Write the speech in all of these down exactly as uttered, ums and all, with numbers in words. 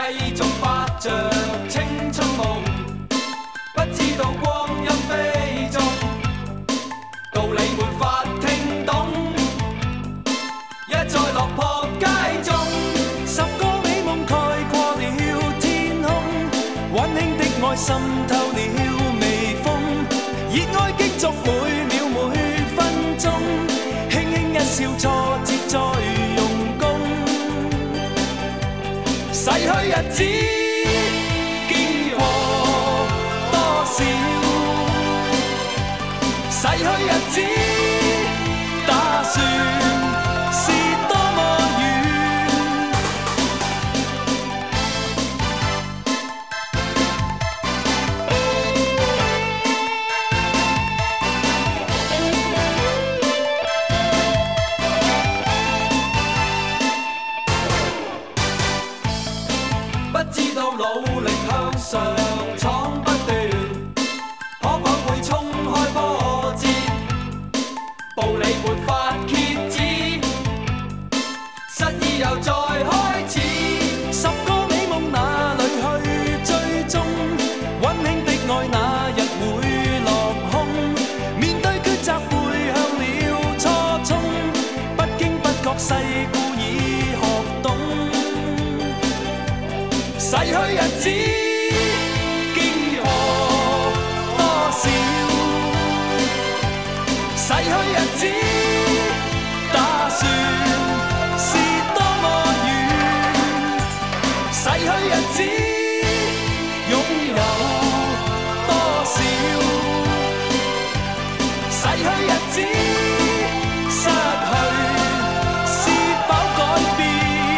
繼續發着青春夢，不知道光陰飛縱，道理沒法聽懂，一再落魄街中，十個美夢蓋過了天空，溫馨的愛滲透了微風，熱愛競逐每秒每分鐘，輕輕一笑挫折再用功，逝去日子經過多少，逝去日子打算是多麼遠，不知道努力向上闖不斷，可否會衝開波折，步履沒法遏止，失意又再開始，十個美夢哪裏去追蹤，溫馨的愛那日會落空，面對抉擇背向了初衷，不經不覺世故已學懂，逝去日子經過多少，逝去日子打算是多麼遠，逝去日子擁有多少，逝去日子失去是否改變，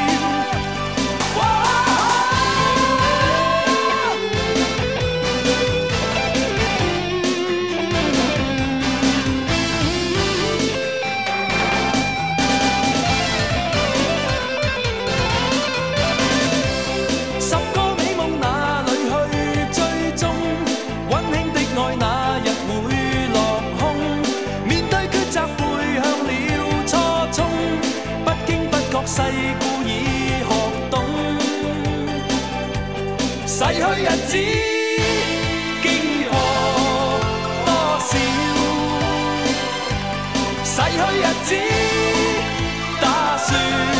十個美夢哪裏去追蹤，溫馨的愛那日會落空，面對抉擇背向了初衷，不經不覺世故已學懂，逝去日子經過多少，逝去日子打算